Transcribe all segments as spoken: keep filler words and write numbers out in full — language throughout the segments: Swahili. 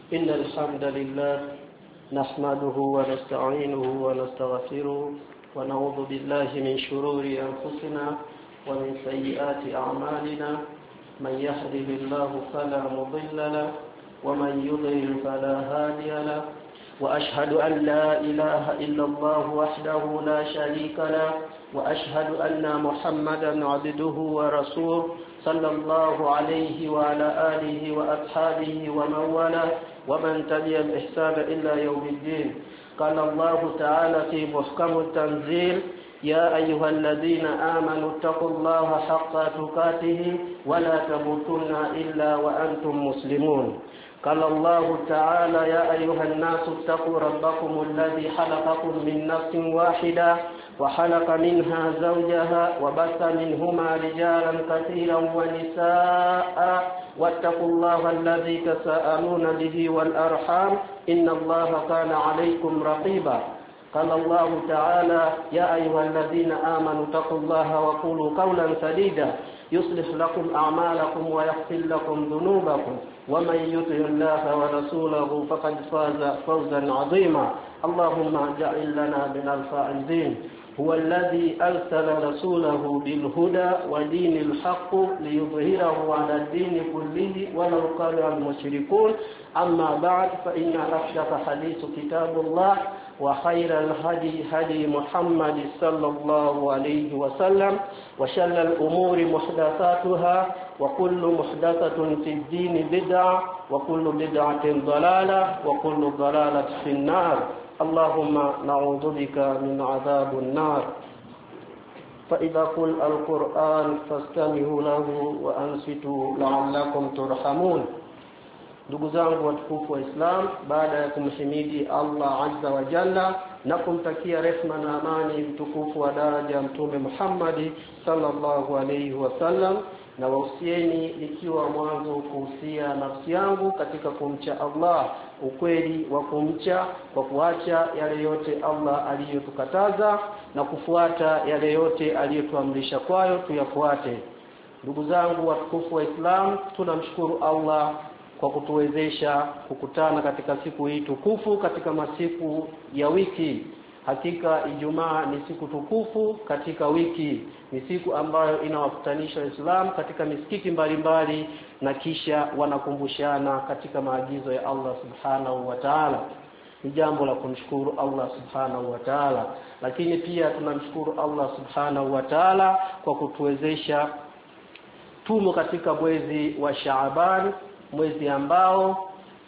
إن الحمد لله نحمده ونستعينه ونستغفره ونعوذ بالله من شرور أنفسنا ومن سيئات أعمالنا. من يهده الله فلا مضل له ومن يضلل فلا هادي له. وأشهد أن لا إله إلا الله وحده لا شريك له وأشهد أن محمدا عبده ورسوله صلى الله عليه وعلى آله وأصحابه ومن والاه ومن تبع الإحسان إلى يوم الدين. قال الله تعالى في محكم التنزيل: يا أيها الذين آمنوا اتقوا الله حق تقاته ولا تموتن إلا وأنتم مسلمون. قال الله تعالى: يا أيها الناس اتقوا ربكم الذي خلقكم من نفس واحدة وخلق منها زوجها وبث منهما رجالا كثيرا ونساء واتقوا الله الذي تساءلون به والأرحام إن الله كان عليكم رقيبا. قال الله تعالى: يا أيها الذين آمنوا اتقوا الله وقولوا قولا سديدا يصلح لكم أعمالكم ويغفر لكم ذنوبكم ومن يطع الله ورسوله فقد فاز فوزا عظيما. اللهم اجعل لنا من الفائزين. هو الذي أرسل رسوله بالهدى ودين الحق ليظهره على الدين كله ولو كره المشركون. أما بعد، فإن أصدق حديث كتاب الله وخير الهدي هدي محمد صلى الله عليه وسلم وشر الأمور محدثاتها وكل محدثة في الدين بدعة وكل بدعة ضلالة وكل ضلالة في النار. اللهم نعوذ بك من عذاب النار. فإذا قل القرآن فاستمعوا له وأنصتوا لعلكم ترحمون. Ndugu zangu watukufu wa Islam, baada ya kumhimidi Allah Azza wa Jalla na kumtakia rehema na amani mtukufu wa daraja Mtume Muhammad sallallahu alayhi wasallam, na wausieni ikiwa mwanzo kuhusia nafsi yangu katika kumcha Allah, ukweli wa kumcha kwa kuacha yale yote Allah aliyotukataza na kufuata yale yote aliyotuamrisha kwayo tuyafuate. Ndugu zangu watukufu wa Islam, tunamshukuru Allah kwa kutuwezesha kukutana katika siku hii tukufu katika masiku ya wiki. Hakika Ijumaa ni siku tukufu katika wiki, ni siku ambayo inawakutanisha Waislamu katika misikiti mbalimbali na kisha wanakumbushana katika maagizo ya Allah Subhanahu wa Ta'ala. Ni jambo la kumshukuru Allah Subhanahu wa Ta'ala, lakini pia tunamshukuru Allah Subhanahu wa Ta'ala kwa kutuwezesha tumo katika mwezi wa Shaaban, mwezi ambao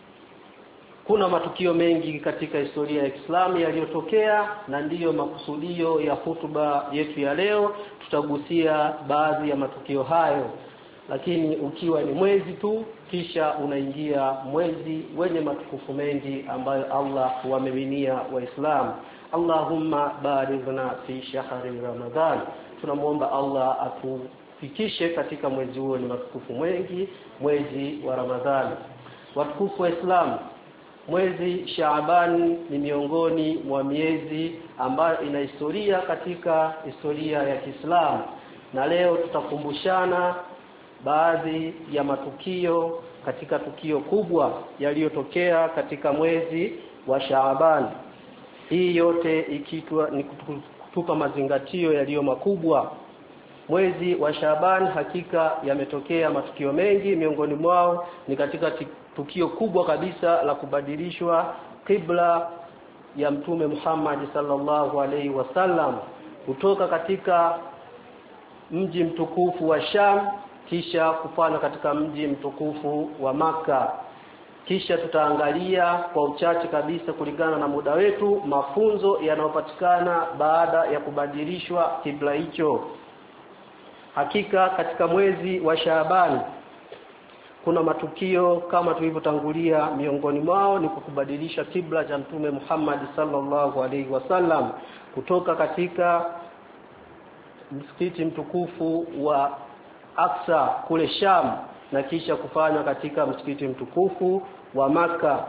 kuna matukio mengi katika historia ya Kiislamu yaliyotokea, na ndiyo makusudio ya hutuba yetu ya leo. Tutagusia baadhi ya matukio hayo, lakini ukiwa ni mwezi tu kisha unaingia mwezi wenye matukufu mengi ambayo Allah huwamiminia Waislamu. Allahumma barighna fi shahri Ramadhan. Tunamuomba Allah atufikishe katika mwezi huo ni matukufu mengi, mwezi wa Ramadhani. Watukufu wa Islam, mwezi Shaaban ni miongoni mwa miezi ambayo ina historia katika historia ya Kiislamu, na leo tutakumbushana baadhi ya matukio katika tukio kubwa yaliyotokea katika mwezi wa Shaaban. Hii yote ikiitwa ni kutupa mazingatio yaliyo makubwa. Mwezi wa Shaaban hakika yametokea matukio mengi, miongoni mwao ni katika tukio kubwa kabisa la kubadilishwa kibla ya Mtume Muhammad sallallahu alaihi wasallam kutoka katika mji mtukufu wa Sham kisha kufana katika mji mtukufu wa Maka. Kisha tutaangalia kwa uchache kabisa kulingana na muda wetu mafunzo yanayopatikana baada ya kubadilishwa kibla hicho. Hakika katika mwezi wa Shaaban kuna matukio kama tulivyotangulia, miongoni mwao ni kukubadilisha kibla cha Mtume Muhammad sallallahu alaihi wasallam kutoka katika msikiti mtukufu wa Aqsa kule Sham na kisha kufanya katika msikiti mtukufu wa Maka,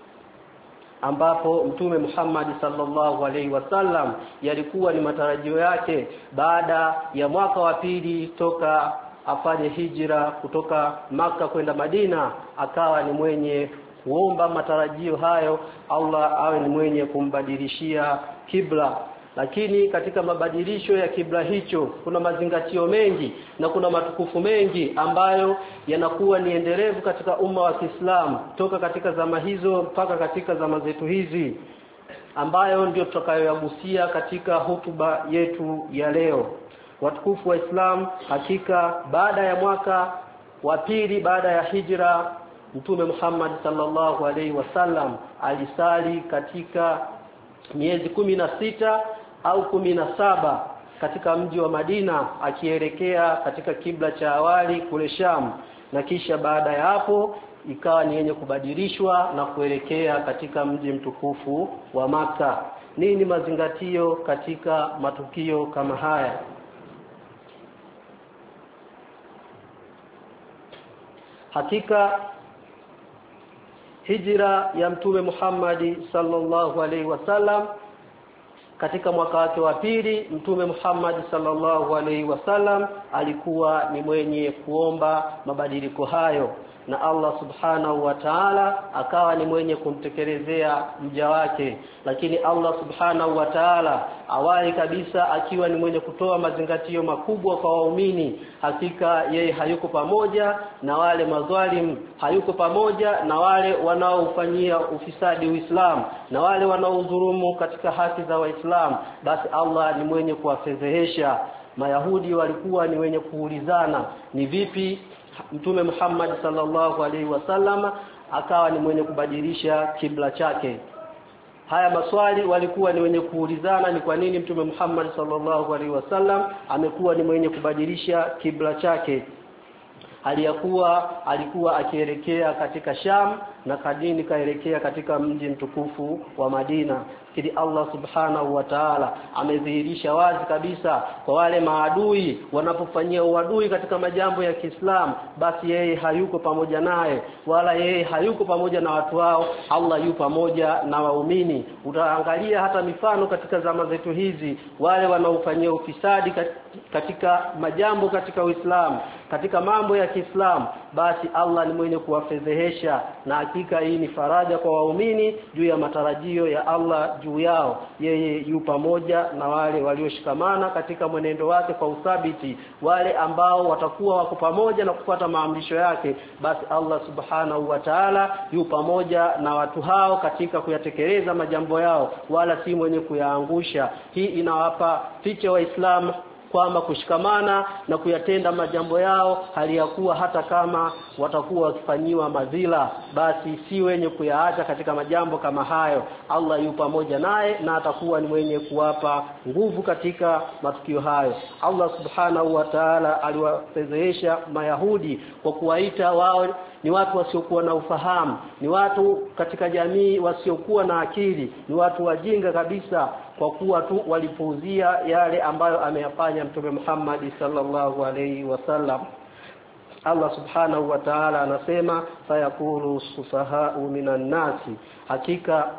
ambapo Mtume Muhammad sallallahu alaihi wasallam yalikuwa ni matarajio yake baada ya mwaka wa pili toka afanye hijra kutoka Maka kwenda Madina, akawa ni mwenye kuomba matarajio hayo Allah awe ni mwenye kumbadilishia kibla. Lakini katika mabadilisho ya kibla hicho kuna mazingatio mengi na kuna matukufu mengi ambayo yanakuwa ni endelevu katika umma wa Kiislamu toka katika zama hizo mpaka katika zama zetu hizi, ambayo ndio tutakayoyagusia katika hotuba yetu ya leo. Watukufu wa Islam, hakika baada ya mwaka wa pili baada ya hijra, Mtume Muhammad sallallahu alaihi wasallam alisali katika miezi kumi na sita au kumi na saba katika mji wa Madina akielekea katika kibla cha awali kule Sham, na kisha baada ya hapo ikawa ni yenye kubadilishwa na kuelekea katika mji mtukufu wa Maka. Nini mazingatio katika matukio kama haya? Hakika hijra ya Mtume Muhammad sallallahu alaihi wasallam katika mwaka wake wa pili, Mtume Muhammad sallallahu alaihi wasallam alikuwa ni mwenye kuomba mabadiliko hayo, na Allah subhanahu wa ta'ala akawa ni mwenye kumtekelezea mja wake. Lakini Allah subhanahu wa ta'ala awali kabisa akiwa ni mwenye kutoa mazingatio makubwa kwa waumini. Hakika yeye hayuko pamoja na wale madhalim, hayuko pamoja na wale wanaofanyia ufisadi Uislamu, na wale wanaodhulumu katika haki za Waislamu. Basi Allah ni mwenye kuwafedhehesha. Mayahudi walikuwa ni wenye kuulizana, ni vipi Mtume Muhammad sallallahu alaihi wasallam akawa ni mwenye kubadilisha kibla chake? Haya maswali walikuwa ni wenye kuulizana, ni kwa nini Mtume Muhammad sallallahu alaihi wasallam amekuwa ni mwenye kubadilisha kibla chake, aliyakuwa alikuwa akielekea katika Sham na kadini kaelekea katika mji mtukufu wa Madina. Kidi Allah subhanahu wa ta'ala amedhihirisha wazi kabisa kwa wale maadui wanapofanyia uadui katika majambo ya Kiislamu, basi yeye hayuko pamoja naye, wala yeye hayuko pamoja na watu wao. Allah yu pamoja na waumini. Utaangalia hata mifano katika zama zetu hizi, wale wanaofanyia ufisadi katika majambo katika Uislamu, katika mambo ya Kiislamu, basi Allah ni mwenye kuwafedhehesha. Na hakika hii ni faraja kwa waumini juu ya matarajio ya Allah juu yao. Yeye yu pamoja na wale walioshikamana katika mwenendo wake kwa uthabiti, wale ambao watakuwa wako pamoja na kufuata maamrisho yake, basi Allah subhanahu wa ta'ala yu pamoja na watu hao katika kuyatekeleza majambo yao, wala si mwenye kuyaangusha. Hii inawapa ficha Waislamu kwamba kushikamana na kuyatenda majambo yao hali ya kuwa hata kama watakuwa wakifanyiwa madhila, basi si wenye kuyaacha katika majambo kama hayo. Allah yu pamoja naye na atakuwa ni mwenye kuwapa nguvu katika matukio hayo. Allah subhanahu wa ta'ala aliwafedhehesha Mayahudi kwa kuwaita wao ni watu wasiokuwa na ufahamu, ni watu katika jamii wasiokuwa na akili, ni watu wajinga kabisa, kwa kuwa tu walipuuzia yale ambayo ameyafanya Mtume Muhammad sallallahu alaihi wasallam. Allah subhanahu wa ta'ala anasema, sayaqulu sufaha'u minan nasi, hakika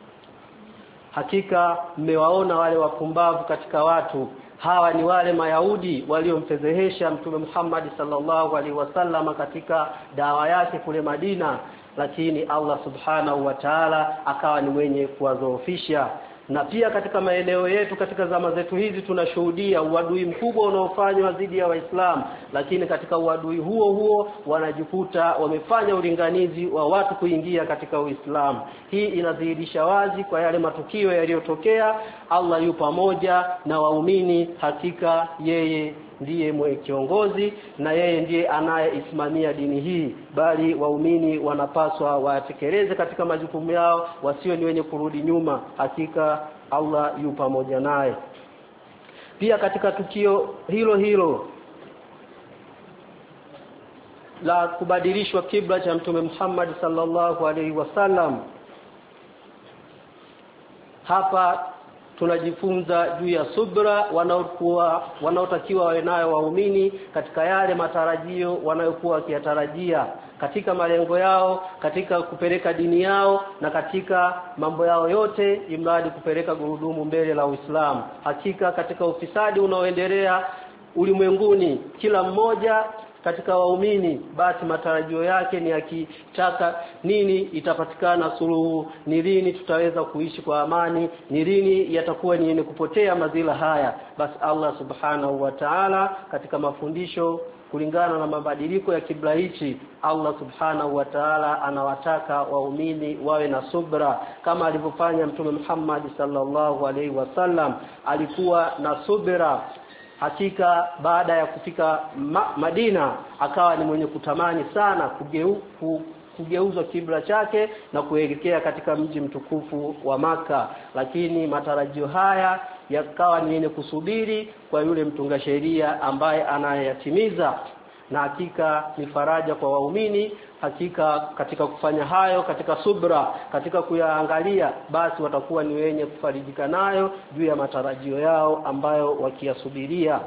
hakika mmewaona wale wapumbavu katika watu. Hawa ni wale Mayahudi waliomfedhehesha Mtume Muhammad sallallahu alaihi wasallam katika dawa yake kule Madina, lakini Allah subhanahu wa ta'ala akawa ni mwenye kuwadhoofisha. Na pia katika maeneo yetu katika zama zetu hizi tunashuhudia uadui mkubwa unaofanywa dhidi ya Waislamu, lakini katika uadui huo huo wanajikuta wamefanya ulinganizi wa watu kuingia katika Uislamu. Hii inadhihirisha wazi kwa yale matukio yaliyotokea. Allah yu pamoja na waumini, hakika yeye ndiye mwenye kiongozi na yeye ndiye anayeisimamia dini hii, bali waumini wanapaswa watekeleze katika majukumu yao, wasio ni wenye kurudi nyuma. Hakika Allah yu pamoja naye. Pia katika tukio hilo hilo la kubadilishwa kibla cha Mtume Muhammad sallallahu alaihi wasallam, hapa tunajifunza juu ya subra wanaokuwa wanaotakiwa wawe nayo waumini katika yale matarajio wanayokuwa wakiyatarajia katika malengo yao, katika kupeleka dini yao na katika mambo yao yote, imradi kupeleka gurudumu mbele la Uislamu. Hakika katika ufisadi unaoendelea ulimwenguni, kila mmoja katika waumini, basi matarajio yake ni akitaka nini itapatikana suluhu, ni lini tutaweza kuishi kwa amani, ni lini yatakuwa ni yenye kupotea madhila haya. Basi Allah subhanahu wa ta'ala katika mafundisho kulingana na mabadiliko ya kibla hichi, Allah subhanahu wa ta'ala anawataka waumini wawe na subra kama alivyofanya Mtume Muhammad sallallahu alaihi wasallam. Alikuwa na subra. Hakika baada ya kufika ma Madina akawa ni mwenye kutamani sana kugeu, ku, kugeuzwa kibla chake na kuelekea katika mji mtukufu wa Maka, lakini matarajio haya yakawa ni yenye kusubiri kwa yule mtunga sheria ambaye anayatimiza, na hakika ni faraja kwa waumini. Hakika katika kufanya hayo, katika subra, katika kuyaangalia, basi watakuwa ni wenye kufarijika nayo juu ya matarajio yao ambayo wakiyasubiria.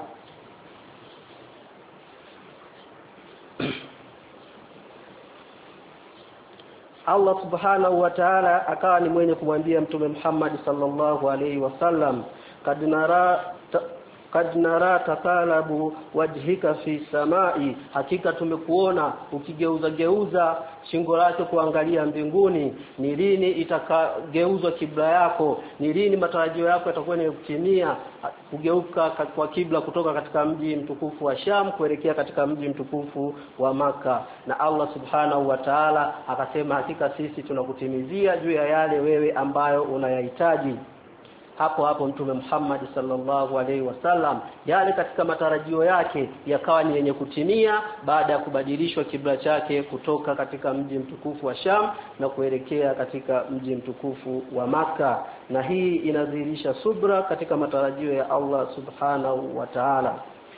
Allah subhanahu wa ta'ala akawa ni mwenye kumwambia Mtume Muhammad sallallahu alaihi wasallam, kad nara kad nara takalabu wajhika fi samai, hakika tumekuona ukigeuza geuza shingo lake kuangalia mbinguni. Ni lini itakageuzwa kibla yako? Ni lini matarajio yako yatakuwa ni kutimia kugeuka kwa kibla kutoka katika mji mtukufu wa Sham kuelekea katika mji mtukufu wa Maka? Na Allah subhanahu wa ta'ala akasema, hakika sisi tunakutimizia juu ya yale wewe ambayo unayahitaji. Hapo hapo Mtume Muhammad sallallahu alaihi wasallam yale katika matarajio yake yakawa ni yenye kutimia baada ya kubadilishwa kibla chake kutoka katika mji mtukufu wa Sham na kuelekea katika mji mtukufu wa Maka. Na hii inadhihirisha subra katika matarajio ya Allah subhanahu wa ta'ala.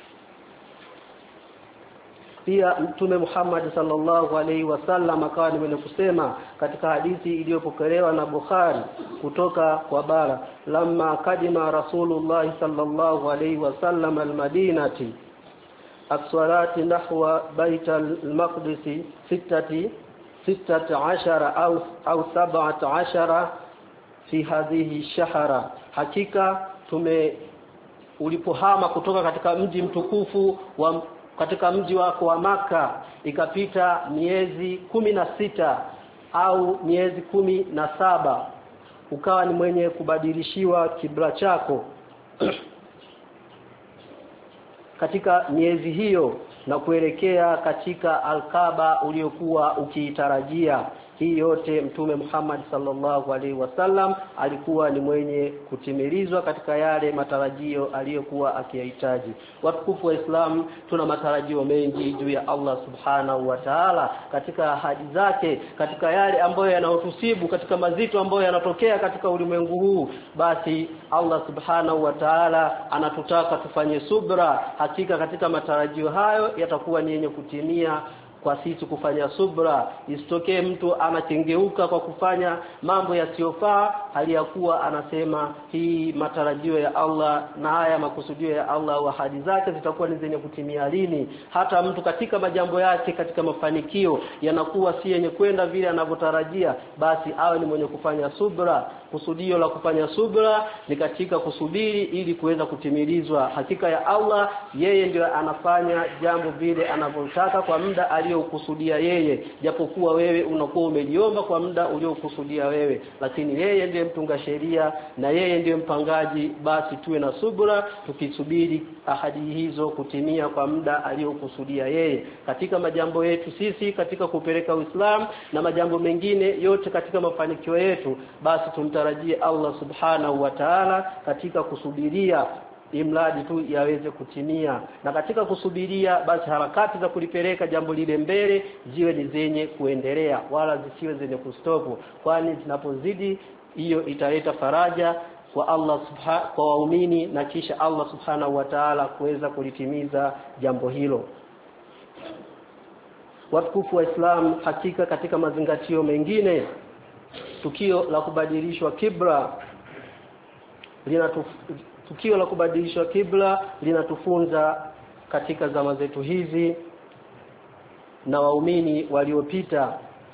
Pia Mtume Muhammad sallallahu alaihi wasallam akawa ni mwenye kusema katika hadithi iliyopokelewa na Bukhari kutoka kwa bara, lamma kadima Rasulullah sallallahu alaihi wasallam almadinati as-salati nahwa bait al-maqdis sittati sittati ashara au au sab'ati ashara fi hadhihi shahra. Hakika tume ulipohama kutoka katika mji mtukufu wa katika mji wako wa Maka ikapita miezi kumi na sita au miezi kumi na saba, ukawa ni mwenye kubadilishiwa kibla chako katika miezi hiyo na kuelekea katika Al-Kaaba uliokuwa ukiitarajia. Hii yote Mtume Muhammad sallallahu alaihi wasallam alikuwa ni mwenye kutimilizwa katika yale matarajio aliyokuwa akiyahitaji. Watukufu wa Islam, tuna matarajio mengi juu ya Allah subhanahu wa ta'ala katika ahadi zake, katika yale ambayo yanayotusibu, katika mazito ambayo yanatokea katika ulimwengu huu. Basi Allah subhanahu wa ta'ala anatutaka tufanye subra. Hakika katika matarajio hayo yatakuwa ni yenye kutimia kwa sisi kufanya subra. Isitokee mtu anakengeuka kwa kufanya mambo yasiyofaa hali ya kuwa anasema hii matarajio ya Allah na haya makusudio ya Allah wa ahadi zake zitakuwa ni zenye kutimia lini. Hata mtu katika majambo yake, katika mafanikio yanakuwa si yenye kwenda vile anavyotarajia, basi awe ni mwenye kufanya subra. Kusudio la kufanya subra ni katika kusubiri ili kuweza kutimilizwa. Hakika ya Allah, yeye ndio anafanya jambo vile anavyotaka kwa muda aliokusudia yeye, japokuwa wewe unakuwa umeliomba kwa muda uliokusudia wewe, lakini yeye ndiye mtunga sheria na yeye ndiye mpangaji. Basi tuwe na subra tukisubiri ahadi hizo kutimia kwa muda aliokusudia yeye katika majambo yetu sisi, katika kupeleka Uislamu na majambo mengine yote katika mafanikio yetu. Basi tumtarajie Allah subhanahu wa ta'ala katika kusubiria imradi tu yaweze kutimia, na katika kusubiria basi harakati za kulipeleka jambo lile mbele ziwe ni zenye kuendelea wala zisiwe zenye kustopu, kwani zinapozidi hiyo italeta faraja kwa Allah subhanahu kwa waumini na kisha Allah subhanahu wa ta'ala kuweza kulitimiza jambo hilo. Watukufu wa Islam, hakika katika mazingatio mengine tukio la kubadilishwa kibla linatu tukio la kubadilishwa kibla linatufunza katika zama zetu hizi na waumini waliopita.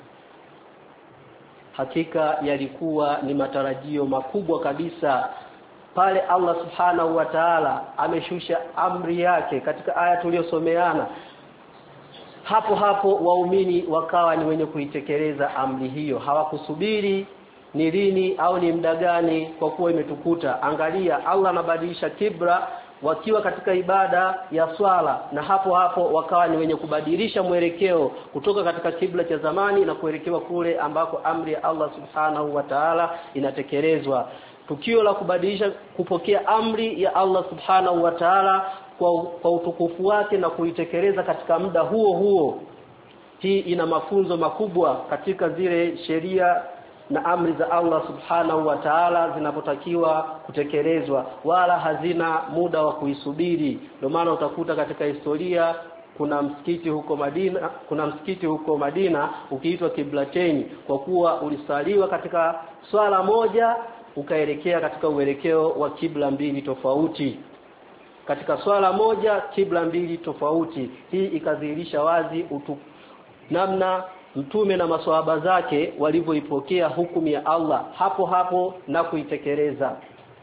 Hakika yalikuwa ni matarajio makubwa kabisa pale Allah subhanahu wa ta'ala ameshusha amri yake katika aya tuliyosomeana, hapo hapo waumini wakawa ni wenye kuitekeleza amri hiyo, hawakusubiri ni lini au ni muda gani kwa kuwa imetukuta. Angalia, Allah anabadilisha kibla wakiwa katika ibada ya swala, na hapo hapo wakawa ni wenye kubadilisha mwelekeo kutoka katika kibla cha zamani na kuelekewa kule ambako amri ya Allah subhanahu wa ta'ala inatekelezwa. Tukio la kubadilisha kupokea amri ya Allah subhanahu wa ta'ala kwa, kwa utukufu wake na kuitekeleza katika muda huo huo, hii ina mafunzo makubwa katika zile sheria na amri za Allah subhanahu wa ta'ala zinapotakiwa kutekelezwa, wala hazina muda wa kuisubiri. Ndio maana utakuta katika historia kuna msikiti huko Madina, kuna msikiti huko Madina ukiitwa Kiblateni, kwa kuwa ulisaliwa katika swala moja ukaelekea katika uelekeo wa kibla mbili tofauti. Katika swala moja kibla mbili tofauti. Hii ikadhihirisha wazi utu namna mtume na maswahaba zake walivyoipokea hukumu ya Allah hapo hapo na kuitekeleza.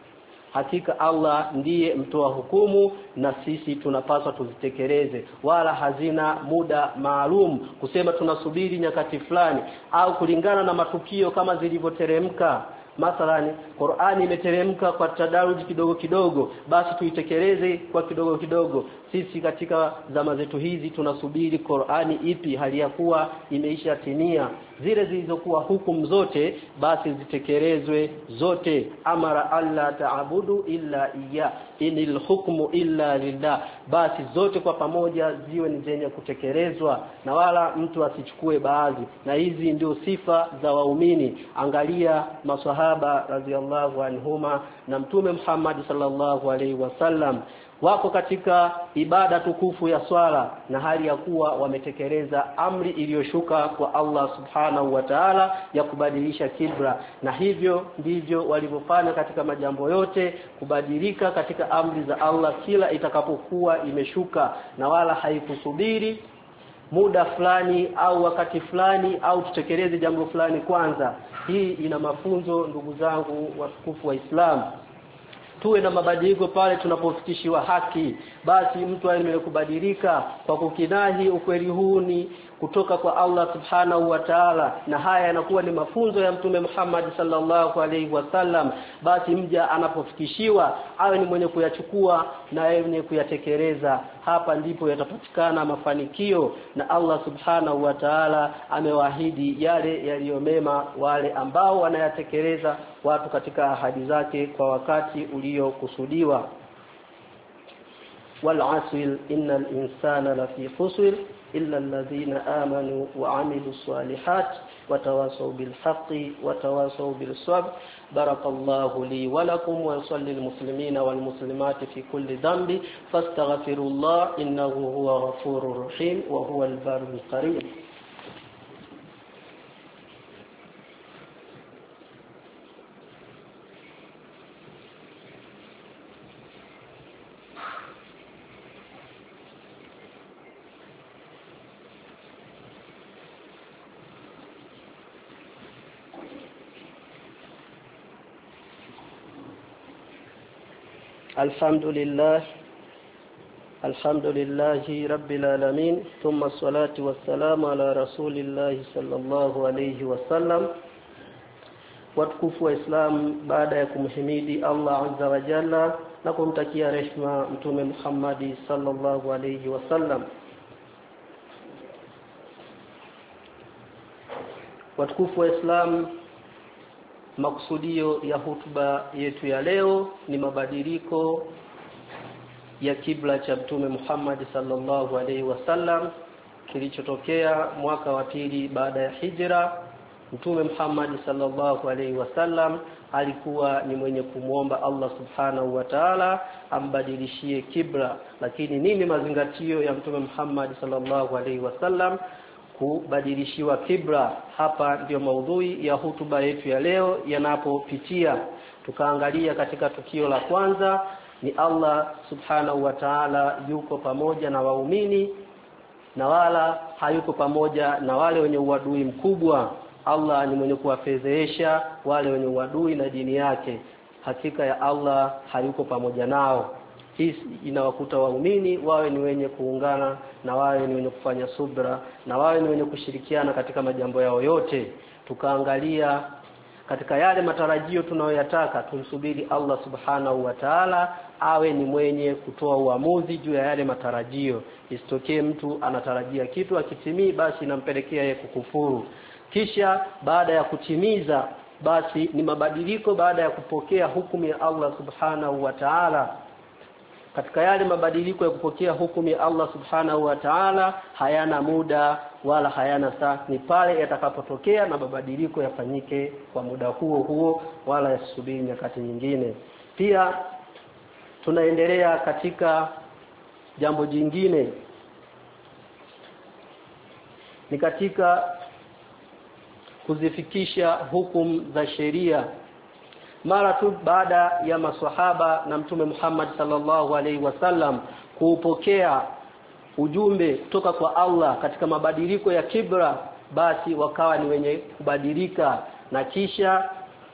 Hakika Allah ndiye mtoa hukumu na sisi tunapaswa tuzitekeleze, wala hazina muda maalum kusema tunasubiri nyakati fulani au kulingana na matukio kama zilivyoteremka. Mathalani Qur'ani imeteremka kwa tadaruji kidogo kidogo, basi tuitekeleze kwa kidogo kidogo. Sisi katika zama zetu hizi tunasubiri Qur'ani ipi, hali ya kuwa imeisha timia. Zile zilizokuwa hukumu zote basi zitekelezwe zote. Amara alla ta'budu illa iya, inil hukmu illa lillah. Basi zote kwa pamoja ziwe ni zenye kutekelezwa na wala mtu asichukue baadhi. Na hizi ndio sifa za waumini. Angalia maswahaba radhiallahu anhuma na Mtume Muhammad sallallahu alaihi wasallam wako katika ibada tukufu ya swala na hali ya kuwa wametekeleza amri iliyoshuka kwa Allah subhanahu wa ta'ala ya kubadilisha kibla, na hivyo ndivyo walivyofanya katika majambo yote, kubadilika katika amri za Allah kila itakapokuwa imeshuka, na wala haikusubiri muda fulani au wakati fulani au tutekeleze jambo fulani kwanza. Hii ina mafunzo ndugu zangu watukufu wa Islam. Tuwe na mabadiliko pale tunapofikishiwa haki, basi mtu aendelee kubadilika kwa kukinahi ukweli huu ni kutoka kwa Allah subhanahu wa ta'ala, na haya yanakuwa ni mafunzo ya Mtume Muhammad sallallahu alaihi wasallam. Basi mja anapofikishiwa awe ni mwenye kuyachukua na mwenye kuyatekeleza. Hapa ndipo yatapatikana mafanikio, na Allah subhanahu wa ta'ala amewaahidi yale yaliyomema wale ambao wanayatekeleza watu katika ahadi zake kwa wakati uliokusudiwa. wal asr innal insana lafi khusr illa alladhina amanu wa amilus salihat wa tawasaw bil haqqi wa tawasaw bis sabr. barakallahu li wa lakum wa sallil muslimina wal muslimati fi kulli dhanbi fastaghfirullah innahu huwa ghafurur rahim wa huwal barrul karim. الحمد لله الحمد لله رب العالمين ثم الصلاة والسلام على رسول الله صلى الله عليه وسلم. Watukufu wa Islam, baada ya kumhimidi Allah azza wa jalla na kumtakia rehema Mtume Muhammad sallallahu alayhi wasallam, watukufu wa Islam, makusudio ya hutuba yetu ya leo ni mabadiliko ya kibla cha Mtume Muhammad sallallahu alaihi wasallam kilichotokea mwaka wa pili baada ya hijra. Mtume Muhammad sallallahu alaihi wasallam alikuwa ni mwenye kumuomba Allah subhanahu wa ta'ala ambadilishie kibla. Lakini nini mazingatio ya Mtume Muhammad sallallahu alaihi wasallam kubadilishiwa kibla? Hapa ndio maudhui ya hutuba yetu ya leo yanapopitia. Tukaangalia katika tukio la kwanza ni Allah subhanahu wa ta'ala yuko pamoja na waumini na wala hayuko pamoja na wale wenye uadui mkubwa. Allah ni mwenye kuwafedhesha wale wenye uadui na dini yake. Hakika ya Allah hayuko pamoja nao. hii inawakuta waumini wawe ni wenye kuungana na wawe ni wenye kufanya subra na wawe ni wenye kushirikiana katika majambo yao yote. Tukaangalia katika yale matarajio tunayoyataka, tumsubiri Allah subhanahu wa ta'ala awe ni mwenye kutoa uamuzi juu ya yale matarajio. Isitokee mtu anatarajia kitu akitimii, basi inampelekea yeye kukufuru. Kisha baada ya kutimiza, basi ni mabadiliko baada ya kupokea hukumu ya Allah subhanahu wa ta'ala. Katika yale mabadiliko ya kupokea hukumu ya Allah subhanahu wa ta'ala hayana muda wala hayana saa, ni pale yatakapotokea na mabadiliko yafanyike kwa muda huo huo wala yasubiri nyakati nyingine. Pia tunaendelea katika jambo jingine, ni katika kuzifikisha hukumu za sheria. Mara tu baada ya maswahaba na Mtume Muhammad sallallahu alaihi wasallam kuupokea ujumbe kutoka kwa Allah katika mabadiliko ya kibra, basi wakawa ni wenye kubadilika. Na kisha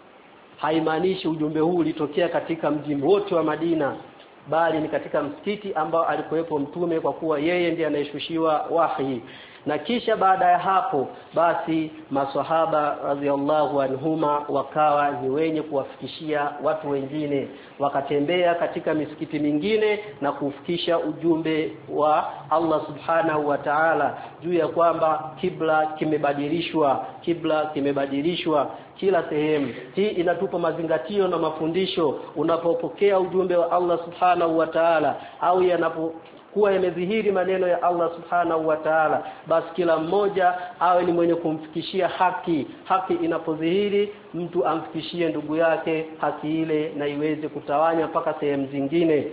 haimaanishi ujumbe huu ulitokea katika mji wote wa Madina, bali ni katika msikiti ambao alikuwepo Mtume, kwa kuwa yeye ndiye anayeshushiwa wahi. Na kisha baada ya hapo, basi maswahaba radhiallahu anhuma wakawa ni wenye kuwafikishia watu wengine, wakatembea katika misikiti mingine na kufikisha ujumbe wa Allah subhanahu wa ta'ala juu ya kwamba kibla kimebadilishwa, kibla kimebadilishwa kila sehemu. Hii inatupa mazingatio na mafundisho. Unapopokea ujumbe wa Allah subhanahu wa ta'ala au yanapo kuwa yamedhihiri maneno ya Allah subhanahu wa ta'ala, basi kila mmoja awe ni mwenye kumfikishia haki. Haki inapodhihiri, mtu amfikishie ndugu yake haki ile na iweze kutawanya mpaka sehemu zingine.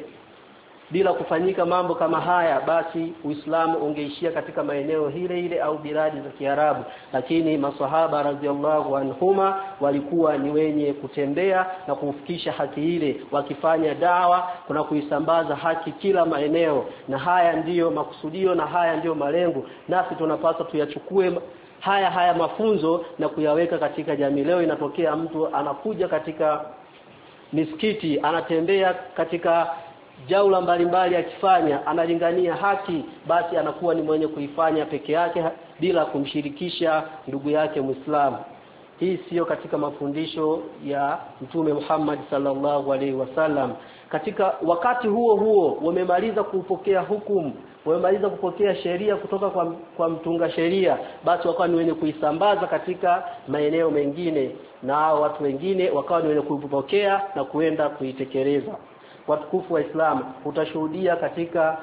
Bila kufanyika mambo kama haya, basi Uislamu ungeishia katika maeneo hile ile au biladi za Kiarabu. Lakini maswahaba radhiallahu anhuma walikuwa ni wenye kutembea na kufikisha haki ile, wakifanya dawa kuna kuisambaza haki kila maeneo. Na haya ndiyo makusudio na haya ndiyo malengo, nasi tunapaswa tuyachukue haya haya mafunzo na kuyaweka katika jamii. Leo inatokea mtu anakuja katika misikiti, anatembea katika jaula mbalimbali akifanya, analingania haki, basi anakuwa ni mwenye kuifanya peke yake bila kumshirikisha ndugu yake Muislamu. Hii sio katika mafundisho ya Mtume Muhammad sallallahu alaihi wasallam. Katika wakati huo huo wamemaliza kupokea hukumu, wamemaliza kupokea sheria kutoka kwa, kwa mtunga sheria, basi wakawa ni wenye kuisambaza katika maeneo mengine, na watu wengine wakawa ni wenye kuipokea na kuenda kuitekeleza. Watukufu wa Islam, utashuhudia katika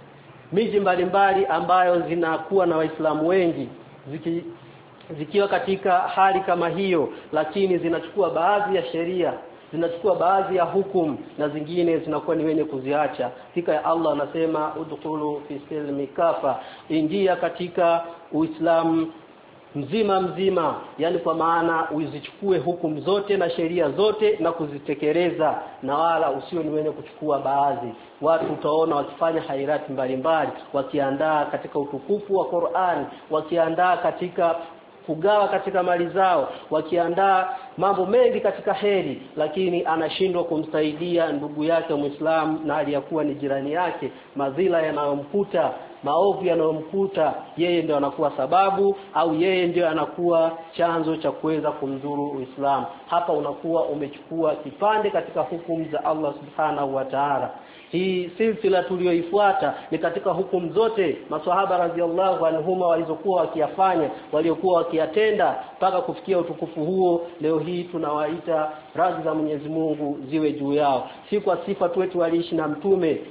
miji mbalimbali ambayo zinakuwa na Waislamu wengi ziki, zikiwa katika hali kama hiyo, lakini zinachukua baadhi ya sheria, zinachukua baadhi ya hukumu na zingine zinakuwa ni wenye kuziacha. Hakika ya Allah anasema udkhulu fi silmi kafa, ingia katika Uislamu mzima mzima, yani kwa maana uzichukue hukumu zote na sheria zote na kuzitekeleza, na wala usio ni wenye kuchukua baadhi. Watu utaona wakifanya hairati mbalimbali, wakiandaa katika utukufu wa Qur'an, wakiandaa katika kugawa katika mali zao, wakiandaa mambo mengi katika heri, lakini anashindwa kumsaidia ndugu yake Muislamu na aliyakuwa ni jirani yake. Madhila yanayomkuta, maovu yanayomkuta, yeye ndio anakuwa sababu au yeye ndio anakuwa chanzo cha kuweza kumdhuru Uislamu. Hapa unakuwa umechukua kipande katika hukumu za Allah subhanahu wa ta'ala. Hii silsila tuliyoifuata ni katika hukumu zote maswahaba radhiallahu anhuma walizokuwa wakiyafanya, waliokuwa wakiyatenda mpaka kufikia utukufu huo. Leo hii tunawaita radhi za Mwenyezi Mungu ziwe juu yao, si kwa sifa tu wetu waliishi na Mtume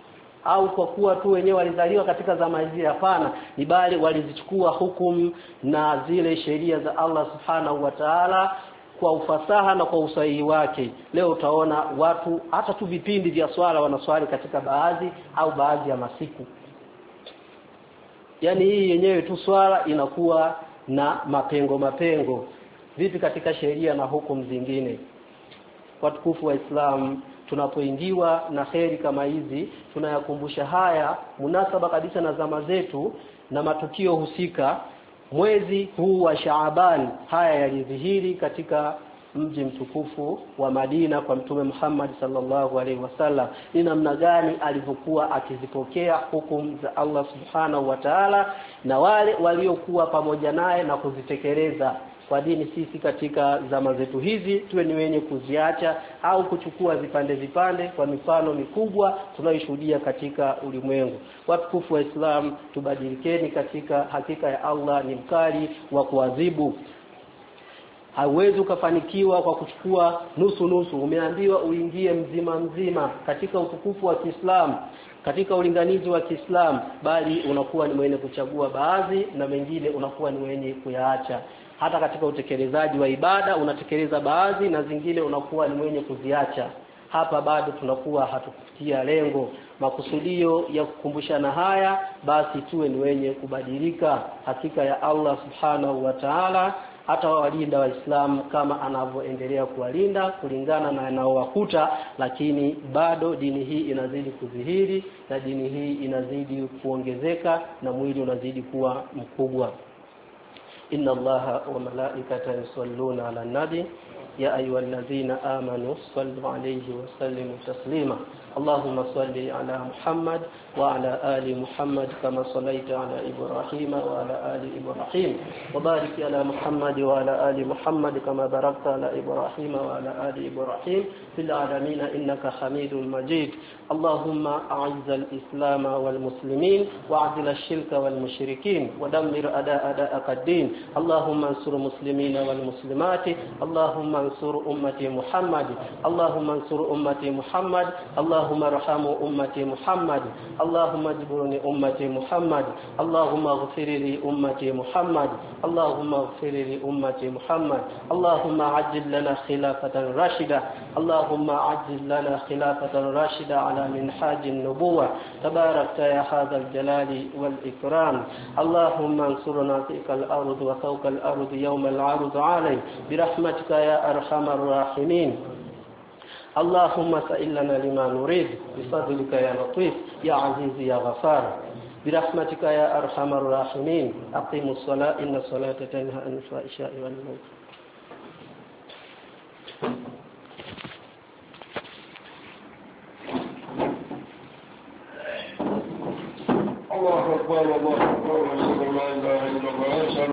au kwa kuwa tu wenyewe walizaliwa katika zama hizi, hapana, ni bali walizichukua hukumu na zile sheria za Allah subhanahu wa ta'ala kwa ufasaha na kwa usahihi wake. Leo utaona watu hata tu vipindi vya swala wanaswali katika baadhi au baadhi ya masiku. Yaani hii yenyewe tu swala inakuwa na mapengo mapengo. Vipi katika sheria na hukumu zingine? Watukufu wa Islam, tunapoingiwa na kheri kama hizi, tunayakumbusha haya munasaba kabisa na zama zetu na matukio husika. Mwezi huu wa Shaaban haya yalidhihiri katika mji mtukufu wa Madina kwa Mtume Muhammad sallallahu alaihi wasallam, ni namna gani alivyokuwa akizipokea hukumu za Allah subhanahu wa ta'ala na wale waliokuwa pamoja naye na kuzitekeleza. Kwa dini sisi katika zama zetu hizi tuwe ni wenye kuziacha au kuchukua vipande vipande kwa mifano mikubwa tunayoshuhudia katika ulimwengu. Watukufu wa Islam, tubadilikeni katika hakika ya Allah ni mkali wa kuadhibu. Hauwezi ukafanikiwa kwa kuchukua nusu nusu. Umeambiwa uingie mzima mzima katika utukufu wa Kiislamu, katika ulinganizi wa Kiislamu, bali unakuwa ni mwenye kuchagua baadhi na mengine unakuwa ni mwenye kuyaacha. Hata katika utekelezaji wa ibada unatekeleza baadhi na zingine unakuwa ni mwenye kuziacha. Hapa bado tunakuwa hatukufikia lengo. Makusudio ya kukumbushana haya, basi tuwe ni wenye kubadilika hakika ya Allah subhanahu wa ta'ala, hata walinda Waislamu kama anavyoendelea kuwalinda kulingana na yanayowakuta, lakini bado dini hii inazidi kudhihiri na dini hii inazidi kuongezeka na mwili unazidi kuwa mkubwa. Inna Allaha wa malaikatahu yusalluna ala nabi ya ayyuhalladhina amanu sallu alayhi wa sallimu taslima. Allahumma salli ala Muhammad wa ala ali Muhammad kama sallaita ala Ibrahim wa ala ali Ibrahim wa barik ala Muhammad wa ala ali Muhammad kama barakta ala Ibrahim wa ala ali Ibrahim fil alamin innaka Hamidul Majid. Allahumma a'izz al-islam wal muslimin wa'dil ash-shirka wal mushrikin wa dammir a'da'a a'da'aka ad-din. Allahumma ansur muslimina wal muslimati. Allahumma ansur ummati Muhammad. Allahumma ansur ummati Muhammad. Allahumma arhamu ummati Muhammad. Allahumma ajburni ummati Muhammad. Allahumma ighfir li ummati Muhammad. Allahumma ighfir li ummati Muhammad. Allahumma ajil lana khilafatan rashida. Allahumma ajil lana khilafatan rashida ala minhaj an-nubuwah. Tabarakta ya hadha al-jalali wal ikram. Allahumma ansurna tikal ard wa fawqa al-ard yawm al-'arض 'alayk bi rahmatika ya arhamar rahimin. اللهم سئل لنا لما نريد بفضلك يا لطيف يا عزيز يا غفار برحمتك يا أرحم الراحمين. أقيموا الصلاة إن الصلاة تنهى عن الفحشاء والمنكر. الله أكبر الله أكبر لا إله إلا الله.